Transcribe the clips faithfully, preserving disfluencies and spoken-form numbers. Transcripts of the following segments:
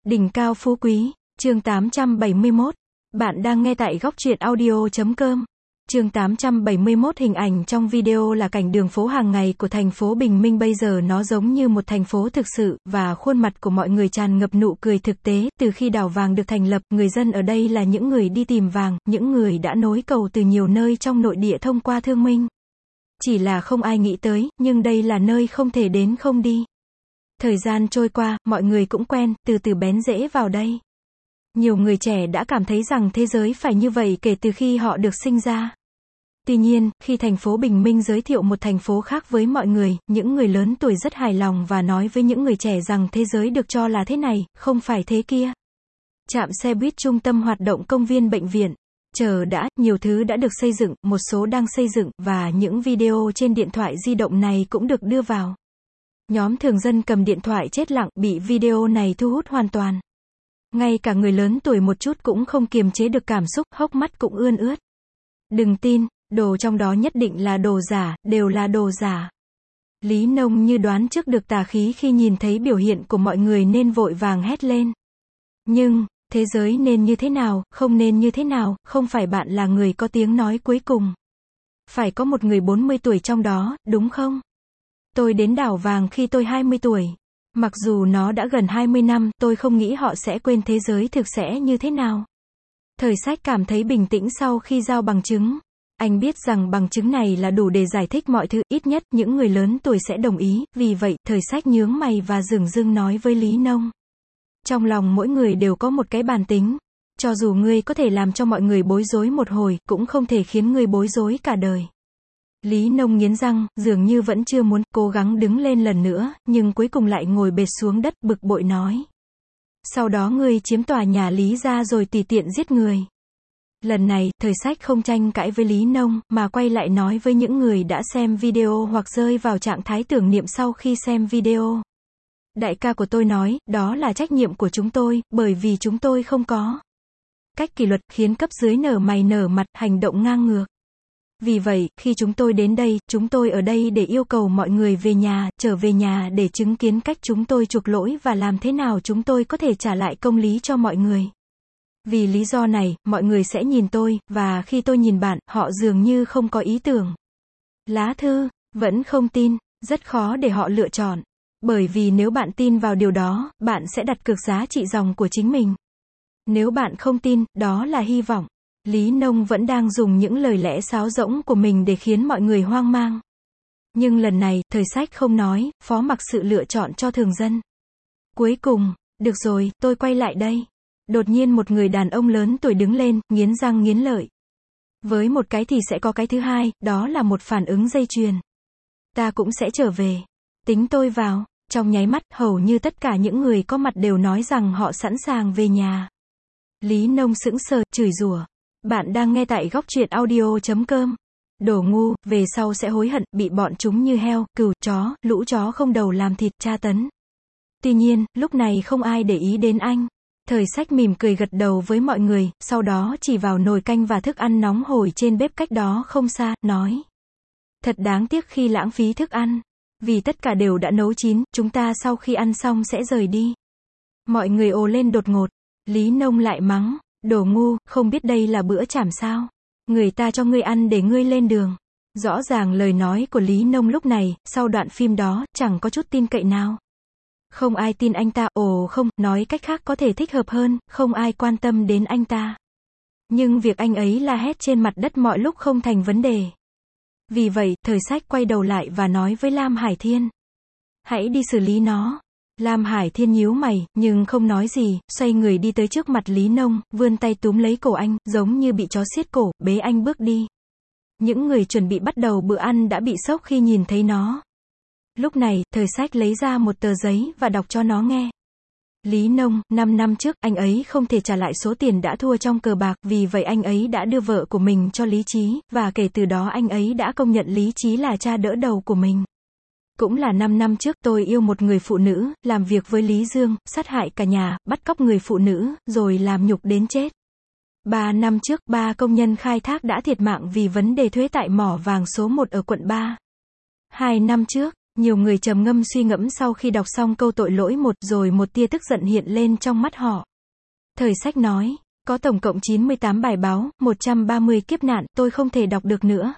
Đỉnh cao phú quý, chương tám trăm bảy mươi mốt. Bạn đang nghe tại góc truyện audio chấm com. Chương tám trăm bảy mươi mốt. Hình ảnh trong video là cảnh đường phố hàng ngày của thành phố Bình Minh. Bây giờ nó giống như một thành phố thực sự, và khuôn mặt của mọi người tràn ngập nụ cười thực tế. Từ khi đảo vàng được thành lập, người dân ở đây là những người đi tìm vàng, những người đã nối cầu từ nhiều nơi trong nội địa thông qua thương minh. Chỉ là không ai nghĩ tới, nhưng đây là nơi không thể đến không đi. Thời gian trôi qua, mọi người cũng quen, từ từ bén rễ vào đây. Nhiều người trẻ đã cảm thấy rằng thế giới phải như vậy kể từ khi họ được sinh ra. Tuy nhiên, khi thành phố Bình Minh giới thiệu một thành phố khác với mọi người, những người lớn tuổi rất hài lòng và nói với những người trẻ rằng thế giới được cho là thế này, không phải thế kia. Trạm xe buýt, trung tâm hoạt động, công viên, bệnh viện. Chờ đã, nhiều thứ đã được xây dựng, một số đang xây dựng, và những video trên điện thoại di động này cũng được đưa vào. Nhóm thường dân cầm điện thoại chết lặng, bị video này thu hút hoàn toàn. Ngay cả người lớn tuổi một chút cũng không kiềm chế được cảm xúc, hốc mắt cũng ươn ướt. Đừng tin, đồ trong đó nhất định là đồ giả, đều là đồ giả. Lý Nông như đoán trước được tà khí khi nhìn thấy biểu hiện của mọi người nên vội vàng hét lên. Nhưng, thế giới nên như thế nào, không nên như thế nào, không phải bạn là người có tiếng nói cuối cùng. Phải có một người bốn mươi tuổi trong đó, đúng không? Tôi đến đảo vàng khi tôi hai mươi tuổi. Mặc dù nó đã gần hai mươi năm, tôi không nghĩ họ sẽ quên thế giới thực sẽ như thế nào. Thời Sách cảm thấy bình tĩnh sau khi giao bằng chứng. Anh biết rằng bằng chứng này là đủ để giải thích mọi thứ, ít nhất những người lớn tuổi sẽ đồng ý, vì vậy, Thời Sách nhướng mày và dửng dưng nói với Lý Nông. Trong lòng mỗi người đều có một cái bản tính. Cho dù ngươi có thể làm cho mọi người bối rối một hồi, cũng không thể khiến ngươi bối rối cả đời. Lý Nông nghiến răng, dường như vẫn chưa muốn, cố gắng đứng lên lần nữa, nhưng cuối cùng lại ngồi bệt xuống đất, bực bội nói. Sau đó ngươi chiếm tòa nhà Lý gia rồi tùy tiện giết người. Lần này, Thời Sách không tranh cãi với Lý Nông, mà quay lại nói với những người đã xem video hoặc rơi vào trạng thái tưởng niệm sau khi xem video. Đại ca của tôi nói, đó là trách nhiệm của chúng tôi, bởi vì chúng tôi không có cách kỷ luật, khiến cấp dưới nở mày nở mặt, hành động ngang ngược. Vì vậy, khi chúng tôi đến đây, chúng tôi ở đây để yêu cầu mọi người về nhà, trở về nhà để chứng kiến cách chúng tôi chuộc lỗi và làm thế nào chúng tôi có thể trả lại công lý cho mọi người. Vì lý do này, mọi người sẽ nhìn tôi, và khi tôi nhìn bạn, họ dường như không có ý tưởng. Lá thư, vẫn không tin, rất khó để họ lựa chọn. Bởi vì nếu bạn tin vào điều đó, bạn sẽ đặt cược giá trị dòng của chính mình. Nếu bạn không tin, đó là hy vọng. Lý Nông vẫn đang dùng những lời lẽ sáo rỗng của mình để khiến mọi người hoang mang. Nhưng lần này, Thời Sách không nói, phó mặc sự lựa chọn cho thường dân. Cuối cùng, được rồi, tôi quay lại đây. Đột nhiên một người đàn ông lớn tuổi đứng lên, nghiến răng nghiến lợi. Với một cái thì sẽ có cái thứ hai, đó là một phản ứng dây chuyền. Ta cũng sẽ trở về. Tính tôi vào. Trong nháy mắt, hầu như tất cả những người có mặt đều nói rằng họ sẵn sàng về nhà. Lý Nông sững sờ, chửi rủa. Bạn đang nghe tại góc truyện audio chấm com. Đồ ngu, về sau sẽ hối hận, bị bọn chúng như heo, cừu, chó, lũ chó không đầu làm thịt, tra tấn. Tuy nhiên, lúc này không ai để ý đến anh. Thời Sách mỉm cười gật đầu với mọi người, sau đó chỉ vào nồi canh và thức ăn nóng hổi trên bếp cách đó không xa, nói. Thật đáng tiếc khi lãng phí thức ăn. Vì tất cả đều đã nấu chín, chúng ta sau khi ăn xong sẽ rời đi. Mọi người ồ lên đột ngột. Lý Nông lại mắng. Đồ ngu, không biết đây là bữa trảm sao? Người ta cho ngươi ăn để ngươi lên đường. Rõ ràng lời nói của Lý Nông lúc này, sau đoạn phim đó, chẳng có chút tin cậy nào. Không ai tin anh ta, ồ không, nói cách khác có thể thích hợp hơn, không ai quan tâm đến anh ta. Nhưng việc anh ấy la hét trên mặt đất mọi lúc không thành vấn đề. Vì vậy, Thời Sách quay đầu lại và nói với Lam Hải Thiên. Hãy đi xử lý nó. Lam Hải Thiên nhíu mày, nhưng không nói gì, xoay người đi tới trước mặt Lý Nông, vươn tay túm lấy cổ anh, giống như bị chó siết cổ, bế anh bước đi. Những người chuẩn bị bắt đầu bữa ăn đã bị sốc khi nhìn thấy nó. Lúc này, Thời Sách lấy ra một tờ giấy và đọc cho nó nghe. Lý Nông, năm năm trước, anh ấy không thể trả lại số tiền đã thua trong cờ bạc, vì vậy anh ấy đã đưa vợ của mình cho Lý Chí, và kể từ đó anh ấy đã công nhận Lý Chí là cha đỡ đầu của mình. Cũng là năm năm trước, tôi yêu một người phụ nữ, làm việc với Lý Dương, sát hại cả nhà, bắt cóc người phụ nữ, rồi làm nhục đến chết. Ba năm trước, ba công nhân khai thác đã thiệt mạng vì vấn đề thuế tại mỏ vàng số một ở quận ba. Hai năm trước, Nhiều người trầm ngâm suy ngẫm sau khi đọc xong câu tội lỗi một, rồi một tia tức giận hiện lên trong mắt họ. Thời sách nói, có tổng cộng chín mươi tám bài báo, một trăm ba mươi kiếp nạn, tôi không thể đọc được nữa.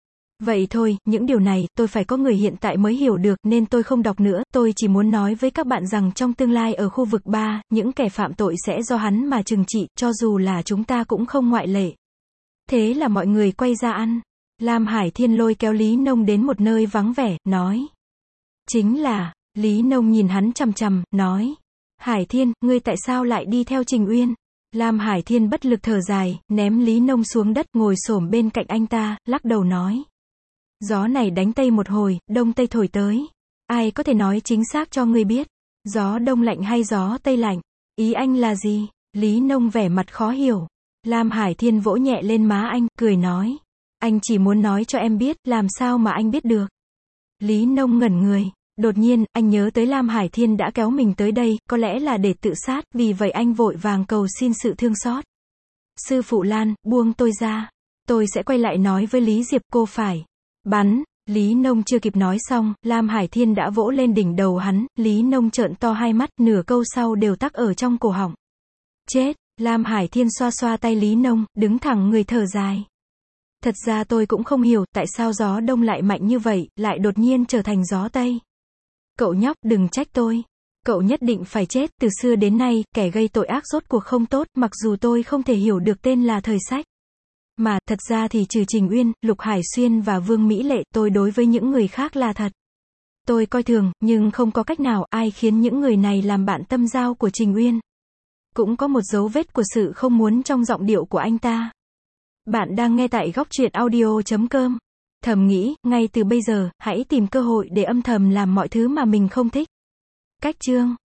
Vậy thôi, những điều này, tôi phải có người hiện tại mới hiểu được, nên tôi không đọc nữa, tôi chỉ muốn nói với các bạn rằng trong tương lai ở khu vực ba, những kẻ phạm tội sẽ do hắn mà trừng trị, cho dù là chúng ta cũng không ngoại lệ. Thế là mọi người quay ra ăn. Lam Hải Thiên lôi kéo Lý Nông đến một nơi vắng vẻ, nói. Chính là, Lý Nông nhìn hắn chằm chằm, nói. Hải Thiên, ngươi tại sao lại đi theo Trình Uyên? Lam Hải Thiên bất lực thở dài, ném Lý Nông xuống đất, ngồi xổm bên cạnh anh ta, lắc đầu nói. Gió này đánh tây một hồi, đông tây thổi tới. Ai có thể nói chính xác cho ngươi biết? Gió đông lạnh hay gió tây lạnh? Ý anh là gì? Lý Nông vẻ mặt khó hiểu. Lam Hải Thiên vỗ nhẹ lên má anh, cười nói. Anh chỉ muốn nói cho em biết, làm sao mà anh biết được? Lý Nông ngẩn người. Đột nhiên, anh nhớ tới Lam Hải Thiên đã kéo mình tới đây, có lẽ là để tự sát, vì vậy anh vội vàng cầu xin sự thương xót. Sư phụ Lan, buông tôi ra. Tôi sẽ quay lại nói với Lý Diệp, cô phải. Bắn. Lý Nông chưa kịp nói xong, Lam Hải Thiên đã vỗ lên đỉnh đầu hắn, Lý Nông trợn to hai mắt, nửa câu sau đều tắc ở trong cổ họng. Chết. Lam Hải Thiên xoa xoa tay Lý Nông, đứng thẳng người thở dài. Thật ra tôi cũng không hiểu, tại sao gió đông lại mạnh như vậy, lại đột nhiên trở thành gió tây. Cậu nhóc, đừng trách tôi. Cậu nhất định phải chết, từ xưa đến nay, kẻ gây tội ác rốt cuộc không tốt, mặc dù tôi không thể hiểu được tên là thời sách. Mà, thật ra thì trừ Trình Uyên, Lục Hải Xuyên và Vương Mỹ Lệ, tôi đối với những người khác là thật. Tôi coi thường, nhưng không có cách nào, ai khiến những người này làm bạn tâm giao của Trình Uyên. Cũng có một dấu vết của sự không muốn trong giọng điệu của anh ta. Bạn đang nghe tại góc truyện audio chấm com. Thầm nghĩ, ngay từ bây giờ, hãy tìm cơ hội để âm thầm làm mọi thứ mà mình không thích. Cách chương